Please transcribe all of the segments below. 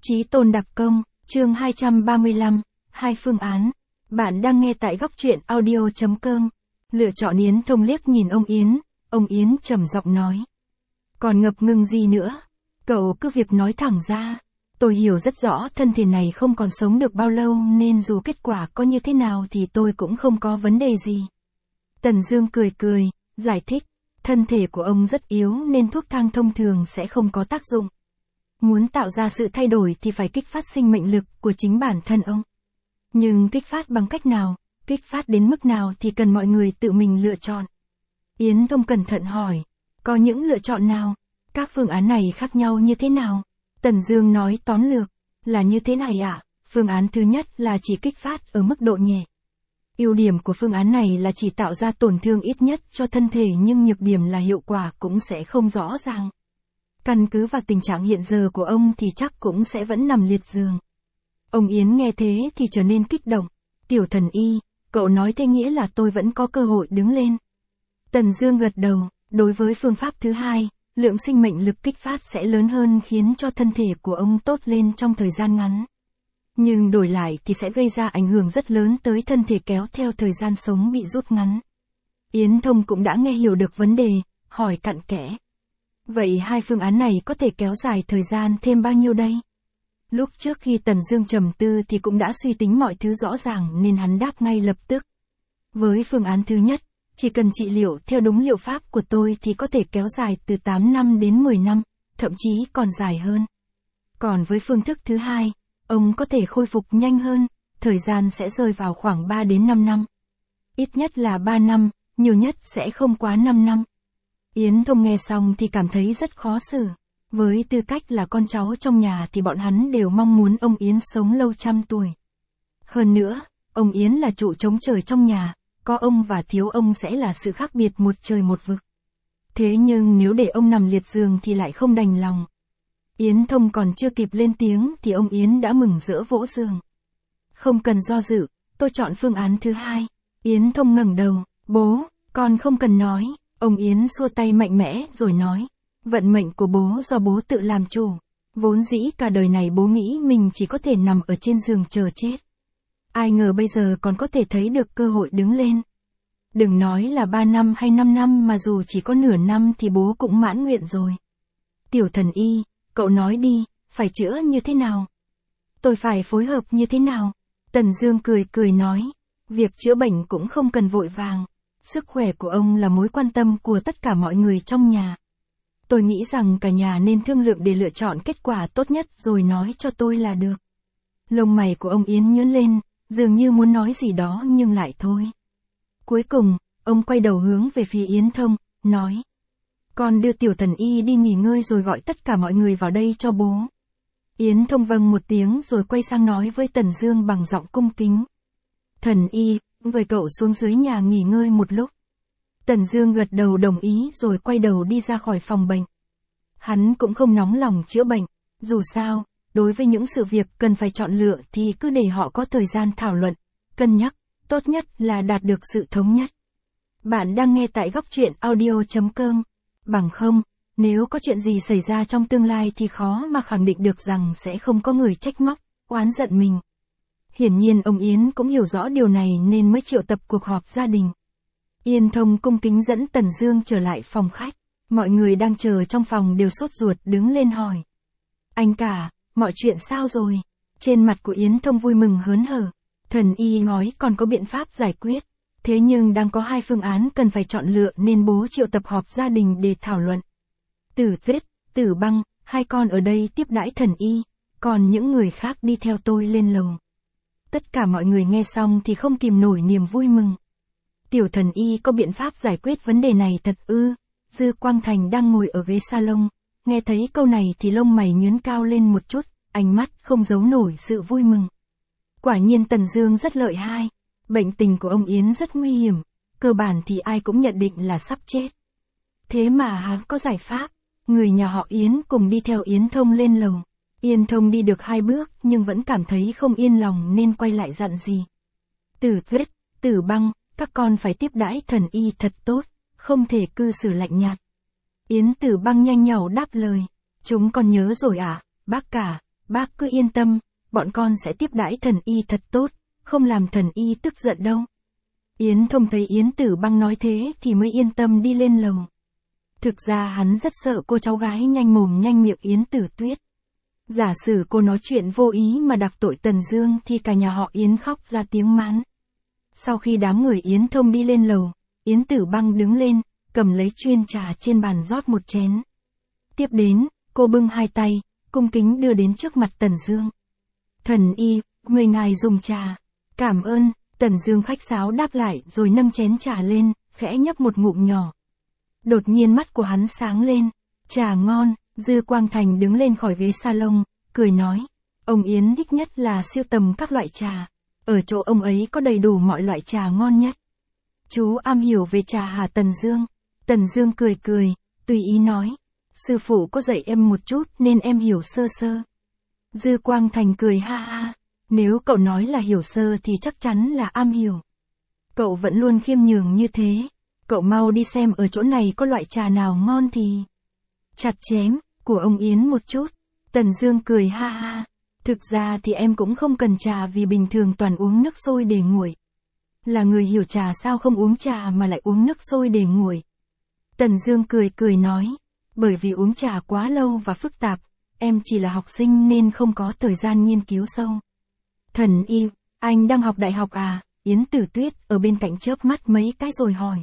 Chí tôn đặc công, chương 235, hai phương án. Bạn đang nghe tại góc truyện audio.com. Lựa chọn Yến Thông liếc nhìn ông Yến trầm giọng nói. Còn ngập ngừng gì nữa? Cậu cứ việc nói thẳng ra. Tôi hiểu rất rõ thân thể này không còn sống được bao lâu nên dù kết quả có như thế nào thì tôi cũng không có vấn đề gì. Tần Dương cười, giải thích. Thân thể của ông rất yếu nên thuốc thang thông thường sẽ không có tác dụng. Muốn tạo ra sự thay đổi thì phải kích phát sinh mệnh lực của chính bản thân ông. Nhưng kích phát bằng cách nào, kích phát đến mức nào thì cần mọi người tự mình lựa chọn. Yến Thông cẩn thận hỏi, có những lựa chọn nào? Các phương án này khác nhau như thế nào? Tần Dương nói tóm lược, là như thế này ạ. Phương án thứ nhất là chỉ kích phát ở mức độ nhẹ. Ưu điểm của phương án này là chỉ tạo ra tổn thương ít nhất cho thân thể nhưng nhược điểm là hiệu quả cũng sẽ không rõ ràng. Căn cứ vào tình trạng hiện giờ của ông thì chắc cũng sẽ vẫn nằm liệt giường. Ông Yến nghe thế thì trở nên kích động. Tiểu thần y, cậu nói thế nghĩa là tôi vẫn có cơ hội đứng lên. Tần Dương gật đầu, đối với phương pháp thứ hai, lượng sinh mệnh lực kích phát sẽ lớn hơn khiến cho thân thể của ông tốt lên trong thời gian ngắn. Nhưng đổi lại thì sẽ gây ra ảnh hưởng rất lớn tới thân thể kéo theo thời gian sống bị rút ngắn. Yến Thông cũng đã nghe hiểu được vấn đề, hỏi cặn kẽ. Vậy hai phương án này có thể kéo dài thời gian thêm bao nhiêu đây? Lúc trước khi Tần Dương trầm tư thì cũng đã suy tính mọi thứ rõ ràng nên hắn đáp ngay lập tức. Với phương án thứ nhất, chỉ cần trị liệu theo đúng liệu pháp của tôi thì có thể kéo dài từ 8 năm đến 10 năm, thậm chí còn dài hơn. Còn với phương thức thứ hai, ông có thể khôi phục nhanh hơn, thời gian sẽ rơi vào khoảng 3 đến 5 năm. Ít nhất là 3 năm, nhiều nhất sẽ không quá 5 năm. Yến Thông nghe xong thì cảm thấy rất khó xử. Với tư cách là con cháu trong nhà thì bọn hắn đều mong muốn ông Yến sống lâu trăm tuổi. Hơn nữa, ông Yến là trụ trống trời trong nhà, có ông và thiếu ông sẽ là sự khác biệt một trời một vực. Thế nhưng nếu để ông nằm liệt giường thì lại không đành lòng. Yến Thông còn chưa kịp lên tiếng thì ông Yến đã mừng rỡ vỗ giường. Không cần do dự, tôi chọn phương án thứ hai. Yến Thông ngẩng đầu, bố, con không cần nói. Ông Yến xua tay mạnh mẽ rồi nói, vận mệnh của bố do bố tự làm chủ. Vốn dĩ cả đời này bố nghĩ mình chỉ có thể nằm ở trên giường chờ chết. Ai ngờ bây giờ còn có thể thấy được cơ hội đứng lên. Đừng nói là 3 năm hay 5 năm mà dù chỉ có nửa năm thì bố cũng mãn nguyện rồi. Tiểu thần y, cậu nói đi, phải chữa như thế nào? Tôi phải phối hợp như thế nào? Tần Dương cười nói, việc chữa bệnh cũng không cần vội vàng. Sức khỏe của ông là mối quan tâm của tất cả mọi người trong nhà. Tôi nghĩ rằng cả nhà nên thương lượng để lựa chọn kết quả tốt nhất rồi nói cho tôi là được. Lông mày của ông Yến nhướng lên, dường như muốn nói gì đó nhưng lại thôi. Cuối cùng, ông quay đầu hướng về phía Yến Thông, nói. Con đưa tiểu thần y đi nghỉ ngơi rồi gọi tất cả mọi người vào đây cho bố. Yến Thông vâng một tiếng rồi quay sang nói với Tần Dương bằng giọng cung kính. Thần y, với cậu xuống dưới nhà nghỉ ngơi một lúc. Tần Dương gật đầu đồng ý rồi quay đầu đi ra khỏi phòng bệnh. Hắn cũng không nóng lòng chữa bệnh, dù sao, đối với những sự việc cần phải chọn lựa thì cứ để họ có thời gian thảo luận, cân nhắc, tốt nhất là đạt được sự thống nhất. Bạn đang nghe tại góc truyện audio.com, bằng không, nếu có chuyện gì xảy ra trong tương lai thì khó mà khẳng định được rằng sẽ không có người trách móc, oán giận mình. Hiển nhiên ông Yến cũng hiểu rõ điều này nên mới triệu tập cuộc họp gia đình. Yến Thông cung kính dẫn Tần Dương trở lại phòng khách. Mọi người đang chờ trong phòng đều sốt ruột đứng lên hỏi. Anh cả, mọi chuyện sao rồi? Trên mặt của Yến Thông vui mừng hớn hở. Thần y nói còn có biện pháp giải quyết. Thế nhưng đang có hai phương án cần phải chọn lựa nên bố triệu tập họp gia đình để thảo luận. Tử Tuyết, Tử Băng, hai con ở đây tiếp đãi thần y, còn những người khác đi theo tôi lên lầu. Tất cả mọi người nghe xong thì không kìm nổi niềm vui mừng. Tiểu thần y có biện pháp giải quyết vấn đề này thật ư? Dư Quang Thành đang ngồi ở ghế salon, nghe thấy câu này thì lông mày nhướng cao lên một chút, ánh mắt không giấu nổi sự vui mừng. Quả nhiên Tần Dương rất lợi hại, bệnh tình của ông Yến rất nguy hiểm, cơ bản thì ai cũng nhận định là sắp chết. Thế mà hắn có giải pháp, người nhà họ Yến cùng đi theo Yến Thông lên lầu. Yến Thông đi được 2 bước nhưng vẫn cảm thấy không yên lòng nên quay lại dặn gì. Tử Tuyết, Tử Băng, các con phải tiếp đãi thần y thật tốt, không thể cư xử lạnh nhạt. Yến Tử Băng nhanh nhảu đáp lời, chúng con nhớ rồi ạ, bác cả, bác cứ yên tâm, bọn con sẽ tiếp đãi thần y thật tốt, không làm thần y tức giận đâu. Yến Thông thấy Yến Tử Băng nói thế thì mới yên tâm đi lên lầu. Thực ra hắn rất sợ cô cháu gái nhanh mồm nhanh miệng Yến Tử Tuyết. Giả sử cô nói chuyện vô ý mà đặc tội Tần Dương thì cả nhà họ Yến khóc ra tiếng mán. Sau khi đám người Yến Thông đi lên lầu, Yến Tử Băng đứng lên, cầm lấy chuyên trà trên bàn rót một chén. Tiếp đến, cô bưng hai tay, cung kính đưa đến trước mặt Tần Dương. Thần y, người ngài dùng trà. Cảm ơn, Tần Dương khách sáo đáp lại rồi nâng chén trà lên, khẽ nhấp một ngụm nhỏ. Đột nhiên mắt của hắn sáng lên. Trà ngon. Dư Quang Thành đứng lên khỏi ghế salon, cười nói. Ông Yến đích nhất là siêu tầm các loại trà. Ở chỗ ông ấy có đầy đủ mọi loại trà ngon nhất. Chú am hiểu về trà hả Tần Dương? Tần Dương cười cười, tùy ý nói. Sư phụ có dạy em một chút nên em hiểu sơ sơ. Dư Quang Thành cười ha ha. Nếu cậu nói là hiểu sơ thì chắc chắn là am hiểu. Cậu vẫn luôn khiêm nhường như thế. Cậu mau đi xem ở chỗ này có loại trà nào ngon thì chặt chém của ông Yến một chút. Tần Dương cười ha ha. Thực ra thì em cũng không cần trà vì bình thường toàn uống nước sôi để nguội. Là người hiểu trà sao không uống trà mà lại uống nước sôi để nguội. Tần Dương cười cười nói. Bởi vì uống trà quá lâu và phức tạp, em chỉ là học sinh nên không có thời gian nghiên cứu sâu. Thần y, anh đang học đại học à? Yến Tử Tuyết ở bên cạnh chớp mắt mấy cái rồi hỏi.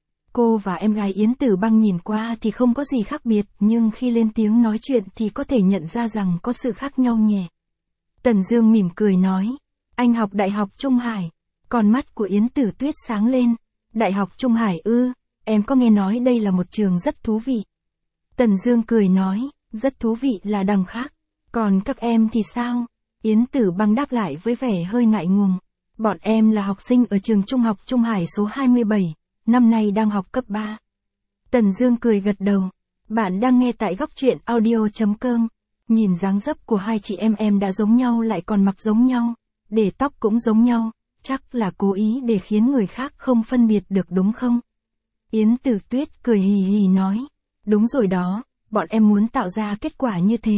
Cô và em gái Yến Tử Băng nhìn qua thì không có gì khác biệt, nhưng khi lên tiếng nói chuyện thì có thể nhận ra rằng có sự khác nhau nhẹ. Tần Dương mỉm cười nói. Anh học Đại học Trung Hải. Con mắt của Yến Tử Tuyết sáng lên. Đại học Trung Hải ư? Em có nghe nói đây là một trường rất thú vị. Tần Dương cười nói. Rất thú vị là đằng khác. Còn các em thì sao? Yến Tử Băng đáp lại với vẻ hơi ngại ngùng. Bọn em là học sinh ở trường Trung học Trung Hải số 27, năm nay đang học cấp 3. Tần Dương cười gật đầu. Bạn đang nghe tại Góc Truyện Audio.com. Nhìn dáng dấp của hai chị em đã giống nhau lại còn mặc giống nhau, để tóc cũng giống nhau, chắc là cố ý để khiến người khác không phân biệt được đúng không? Yến Tử Tuyết cười hì hì nói. Đúng rồi đó, bọn em muốn tạo ra kết quả như thế.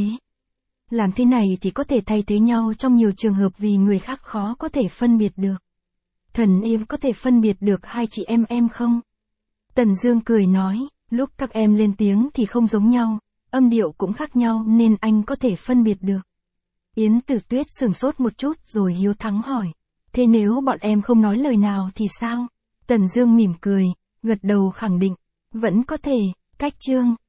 Làm thế này thì có thể thay thế nhau trong nhiều trường hợp vì người khác khó có thể phân biệt được. Thần y có thể phân biệt được hai chị em không? Tần Dương cười nói, lúc các em lên tiếng thì không giống nhau, âm điệu cũng khác nhau nên anh có thể phân biệt được. Yến Tử Tuyết sửng sốt một chút rồi hiếu thắng hỏi. Thế nếu bọn em không nói lời nào thì sao? Tần Dương mỉm cười, gật đầu khẳng định. Vẫn có thể, cách chương.